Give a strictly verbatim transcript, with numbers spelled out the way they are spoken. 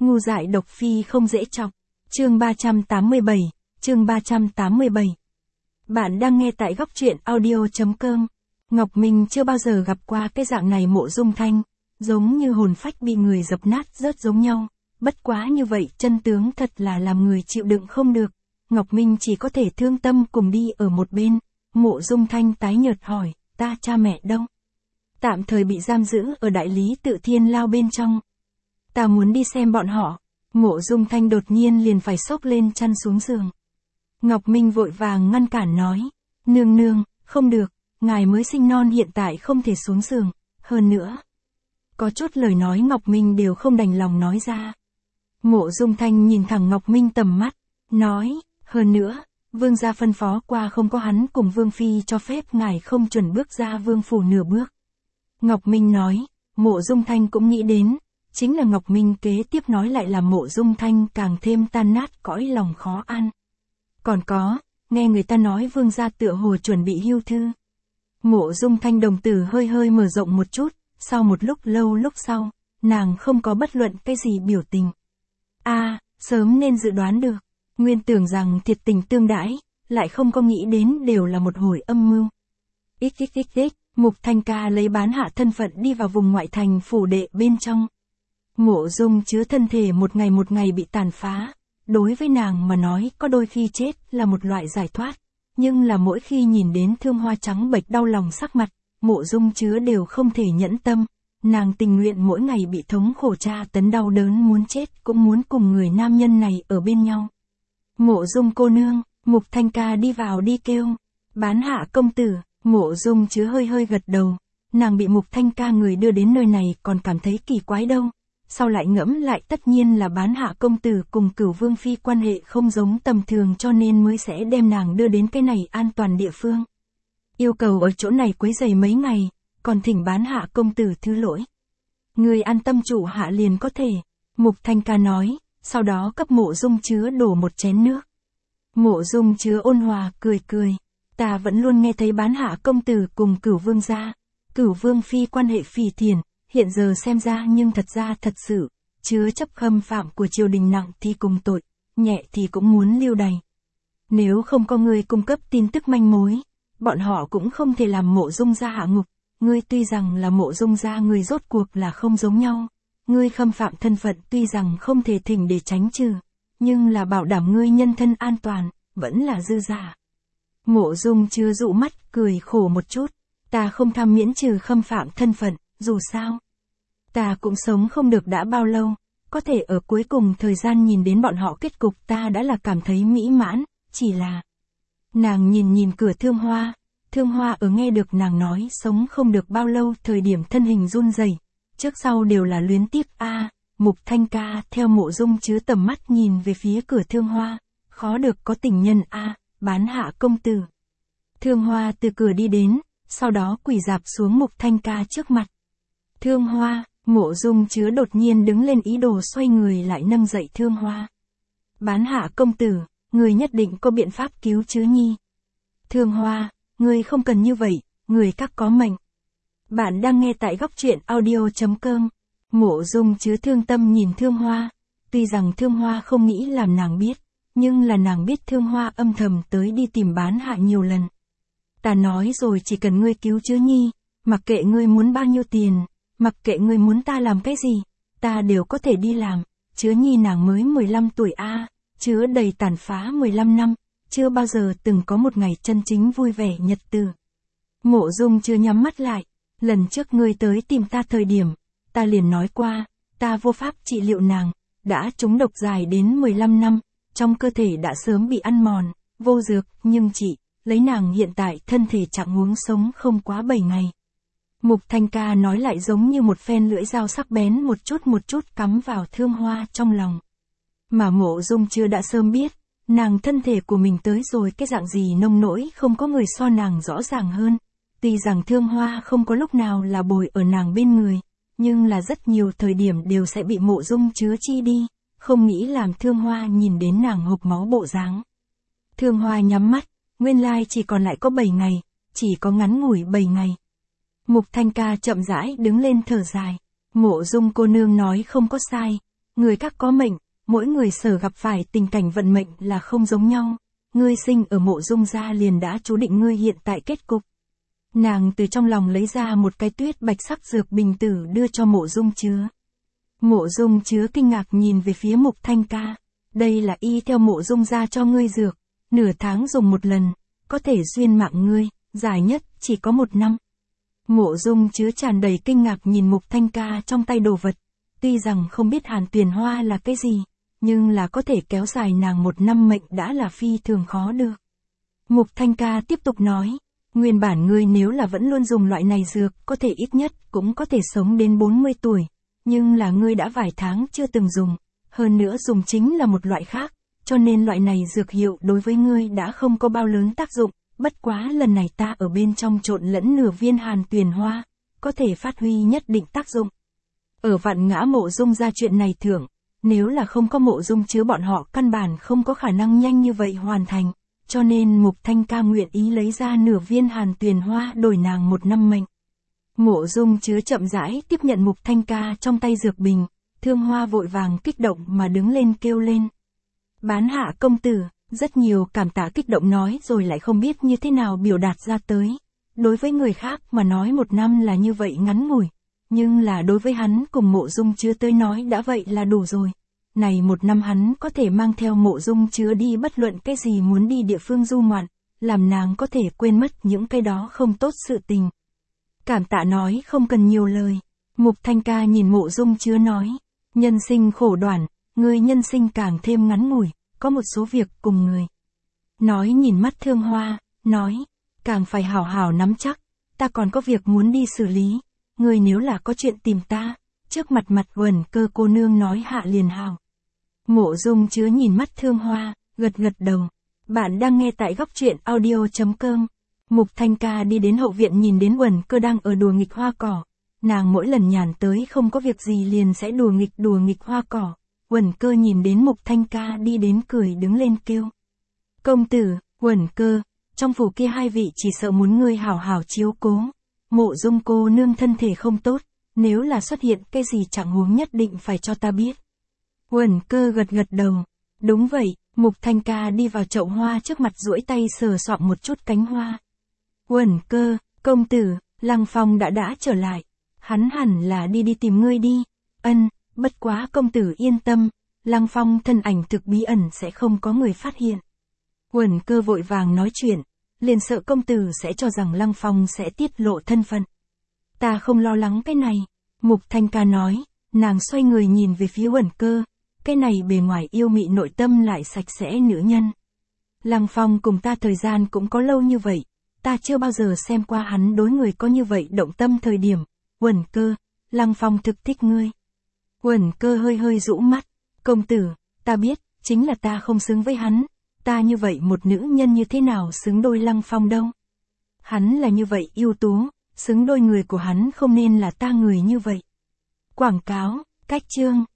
Ngu dại độc phi không dễ chọc. Chương ba trăm tám mươi bảy, chương ba trăm tám mươi bảy. Bạn đang nghe tại góc truyện audio chấm com. Ngọc Minh chưa bao giờ gặp qua cái dạng này Mộ Dung Thanh, giống như hồn phách bị người dập nát rớt giống nhau, bất quá như vậy chân tướng thật là làm người chịu đựng không được. Ngọc Minh chỉ có thể thương tâm cùng đi ở một bên. Mộ Dung Thanh tái nhợt hỏi, ta cha mẹ đâu? Tạm thời bị giam giữ ở đại lý Tự Thiên Lao bên trong. Ta muốn đi xem bọn họ. Mộ Dung Thanh đột nhiên liền phải xốc lên chăn xuống giường. Ngọc Minh vội vàng ngăn cản nói, nương nương, không được, ngài mới sinh non hiện tại không thể xuống giường, hơn nữa. Có chút lời nói Ngọc Minh đều không đành lòng nói ra. Mộ Dung Thanh nhìn thẳng Ngọc Minh tầm mắt, nói, hơn nữa, vương gia phân phó qua không có hắn cùng vương phi cho phép ngài không chuẩn bước ra vương phủ nửa bước. Ngọc Minh nói, Mộ Dung Thanh cũng nghĩ đến, chính là Ngọc Minh kế tiếp nói lại là Mộ Dung Thanh càng thêm tan nát cõi lòng khó ăn. Còn có, nghe người ta nói vương gia tựa hồ chuẩn bị hưu thư. Mộ Dung Thanh đồng tử hơi hơi mở rộng một chút, sau một lúc lâu lúc sau, nàng không có bất luận cái gì biểu tình. A, à, sớm nên dự đoán được, nguyên tưởng rằng thiệt tình tương đãi, lại không có nghĩ đến đều là một hồi âm mưu. Xxxx, Mục Thanh Ca lấy bán hạ thân phận đi vào vùng ngoại thành phủ đệ bên trong. Mộ Dung chứa thân thể một ngày một ngày bị tàn phá, đối với nàng mà nói có đôi khi chết là một loại giải thoát, nhưng là mỗi khi nhìn đến Thương Hoa trắng bệch đau lòng sắc mặt, Mộ Dung chứa đều không thể nhẫn tâm, nàng tình nguyện mỗi ngày bị thống khổ tra tấn đau đớn muốn chết cũng muốn cùng người nam nhân này ở bên nhau. Mộ Dung cô nương, Mục Thanh Ca đi vào đi kêu, bán hạ công tử. Mộ Dung chứa hơi hơi gật đầu, nàng bị Mục Thanh Ca người đưa đến nơi này còn cảm thấy kỳ quái đâu, sau lại ngẫm lại tất nhiên là bán hạ công tử cùng Cửu Vương Phi quan hệ không giống tầm thường cho nên mới sẽ đem nàng đưa đến cái này an toàn địa phương. Yêu cầu ở chỗ này quấy rầy mấy ngày, còn thỉnh bán hạ công tử thứ lỗi. Người an tâm chủ hạ liền có thể, Mục Thanh Ca nói, sau đó cấp Mộ Dung chứa đổ một chén nước. Mộ Dung chứa ôn hòa cười cười. Ta vẫn luôn nghe thấy bán hạ công tử cùng Cửu Vương gia, Cửu Vương Phi quan hệ phỉ thiền, hiện giờ xem ra nhưng thật ra thật sự, chứa chấp khâm phạm của triều đình nặng thì cùng tội, nhẹ thì cũng muốn lưu đày. Nếu không có người cung cấp tin tức manh mối, bọn họ cũng không thể làm Mộ Dung gia hạ ngục, ngươi tuy rằng là Mộ Dung gia người rốt cuộc là không giống nhau, ngươi khâm phạm thân phận tuy rằng không thể thỉnh để tránh trừ, nhưng là bảo đảm ngươi nhân thân an toàn, vẫn là dư giả. Mộ Dung chưa dụ mắt, cười khổ một chút, ta không tham miễn trừ khâm phạm thân phận, dù sao. Ta cũng sống không được đã bao lâu, có thể ở cuối cùng thời gian nhìn đến bọn họ kết cục ta đã là cảm thấy mỹ mãn, chỉ là. Nàng nhìn nhìn cửa Thương Hoa, Thương Hoa ở nghe được nàng nói sống không được bao lâu thời điểm thân hình run rẩy, trước sau đều là luyến tiếc a. À, Mục Thanh Ca theo Mộ Dung chứa tầm mắt nhìn về phía cửa Thương Hoa, khó được có tình nhân a. À, bán hạ công tử. Thương Hoa từ cửa đi đến, sau đó quỳ rạp xuống Mục Thanh Ca trước mặt. Thương Hoa, Mộ Dung chứa đột nhiên đứng lên ý đồ xoay người lại nâng dậy Thương Hoa. Bán hạ công tử, người nhất định có biện pháp cứu chứa nhi. Thương Hoa, người không cần như vậy, người các có mệnh. Bạn đang nghe tại góc truyện audio chấm com. Mộ Dung chứa thương tâm nhìn Thương Hoa, tuy rằng Thương Hoa không nghĩ làm nàng biết. Nhưng là nàng biết Thương Hoa âm thầm tới đi tìm bán hạ nhiều lần. Ta nói rồi chỉ cần ngươi cứu chứa nhi, mặc kệ ngươi muốn bao nhiêu tiền, mặc kệ ngươi muốn ta làm cái gì, ta đều có thể đi làm. Chứa nhi nàng mới mười lăm tuổi a, à, chứa đầy tàn phá mười lăm năm, chưa bao giờ từng có một ngày chân chính vui vẻ nhật từ. Mộ Dung chưa nhắm mắt lại, lần trước ngươi tới tìm ta thời điểm, ta liền nói qua, ta vô pháp trị liệu nàng, đã trúng độc dài đến mười lăm năm. Trong cơ thể đã sớm bị ăn mòn, vô dược, nhưng chị, lấy nàng hiện tại thân thể trạng huống sống không quá bảy ngày. Mục Thanh Ca nói lại giống như một phen lưỡi dao sắc bén một chút một chút cắm vào Thương Hoa trong lòng. Mà Mộ Dung chưa đã sớm biết, nàng thân thể của mình tới rồi cái dạng gì nông nỗi không có người so nàng rõ ràng hơn. Tuy rằng Thương Hoa không có lúc nào là bồi ở nàng bên người, nhưng là rất nhiều thời điểm đều sẽ bị Mộ Dung chứa chi đi. Không nghĩ làm Thương Hoa nhìn đến nàng hộc máu bộ dáng. Thương Hoa nhắm mắt, nguyên lai chỉ còn lại có bảy ngày, chỉ có ngắn ngủi bảy ngày. Mục Thanh Ca chậm rãi đứng lên thở dài. Mộ Dung cô nương nói không có sai, Người các có mệnh, mỗi người sở gặp phải tình cảnh vận mệnh là không giống nhau. Ngươi sinh ở Mộ Dung gia liền đã chú định ngươi hiện tại kết cục. Nàng từ trong lòng lấy ra một cái tuyết bạch sắc dược bình tử đưa cho Mộ Dung Chứa. Mộ Dung Chứa kinh ngạc nhìn về phía Mục Thanh Ca. Đây là y theo Mộ Dung gia cho ngươi dược, nửa tháng dùng một lần, có thể duyên mạng ngươi, dài nhất chỉ có một năm. Mộ Dung Chứa tràn đầy kinh ngạc nhìn Mục Thanh Ca trong tay đồ vật. Tuy rằng không biết Hàn Tuyền Hoa là cái gì, nhưng là có thể kéo dài nàng một năm mệnh đã là phi thường khó được. Mục Thanh Ca tiếp tục nói, nguyên bản ngươi nếu là vẫn luôn dùng loại này dược, có thể ít nhất cũng có thể sống đến bốn mươi tuổi, nhưng là ngươi đã vài tháng chưa từng dùng, hơn nữa dùng chính là một loại khác, cho nên loại này dược hiệu đối với ngươi đã không có bao lớn tác dụng, bất quá lần này ta ở bên trong trộn lẫn nửa viên Hàn Tuyền Hoa, có thể phát huy nhất định tác dụng. Ở Vạn Ngã Mộ Dung ra chuyện này thưởng, nếu là không có Mộ Dung Chứa bọn họ căn bản không có khả năng nhanh như vậy hoàn thành, cho nên Mục Thanh Ca nguyện ý lấy ra nửa viên Hàn Tuyền Hoa đổi nàng một năm mệnh. Mộ Dung Chứa chậm rãi tiếp nhận Mục Thanh Ca trong tay dược bình, Thương Hoa vội vàng kích động mà đứng lên kêu lên. Bán hạ công tử, rất nhiều cảm tạ kích động nói rồi lại không biết như thế nào biểu đạt ra tới. Đối với người khác mà nói một năm là như vậy ngắn ngủi, nhưng là đối với hắn cùng Mộ Dung Chứa tới nói đã vậy là đủ rồi. Này một năm hắn có thể mang theo Mộ Dung Chứa đi bất luận cái gì muốn đi địa phương du ngoạn, làm nàng có thể quên mất những cái đó không tốt sự tình. Cảm tạ nói không cần nhiều lời. Mục Thanh Ca nhìn Mộ Dung Chứa nói, nhân sinh khổ đoạn, người nhân sinh càng thêm ngắn ngủi, có một số việc cùng người. Nói nhìn mắt Thương Hoa, nói, càng phải hảo hảo nắm chắc, ta còn có việc muốn đi xử lý, người nếu là có chuyện tìm ta, trước mặt mặt Uẩn Cơ cô nương nói hạ liền hảo. Mộ Dung Chứa nhìn mắt Thương Hoa, gật gật đầu. Bạn đang nghe tại góc truyện audio chấm com. Mục Thanh Ca đi đến hậu viện nhìn đến Uẩn Cơ đang ở đùa nghịch hoa cỏ. Nàng mỗi lần nhàn tới không có việc gì liền sẽ đùa nghịch đùa nghịch hoa cỏ. Uẩn Cơ nhìn đến Mục Thanh Ca đi đến cười đứng lên kêu. Công tử, Uẩn Cơ, trong phủ kia hai vị chỉ sợ muốn ngươi hảo hảo chiếu cố. Mộ Dung cô nương thân thể không tốt, nếu là xuất hiện cái gì trạng huống nhất định phải cho ta biết. Uẩn Cơ gật gật đầu. Đúng vậy, Mục Thanh Ca đi vào chậu hoa trước mặt duỗi tay sờ soạng một chút cánh hoa. Uẩn Cơ, công tử, Lăng Phong đã đã trở lại. Hắn hẳn là đi đi tìm ngươi đi. Ân, bất quá công tử yên tâm, Lăng Phong thân ảnh thực bí ẩn sẽ không có người phát hiện. Uẩn Cơ vội vàng nói chuyện, liền sợ công tử sẽ cho rằng Lăng Phong sẽ tiết lộ thân phận. Ta không lo lắng cái này. Mục Thanh Ca nói, nàng xoay người nhìn về phía Uẩn Cơ. Cái này bề ngoài yêu mị nội tâm lại sạch sẽ nữ nhân. Lăng Phong cùng ta thời gian cũng có lâu như vậy, ta chưa bao giờ xem qua hắn đối người có như vậy động tâm thời điểm. Uẩn Cơ, Lăng Phong thực thích ngươi. Uẩn Cơ hơi hơi rũ mắt, công tử, ta biết, chính là ta không xứng với hắn, ta như vậy một nữ nhân như thế nào xứng đôi Lăng Phong đâu. Hắn là như vậy ưu tú, xứng đôi người của hắn không nên là ta người như vậy. Quảng cáo, cách chương.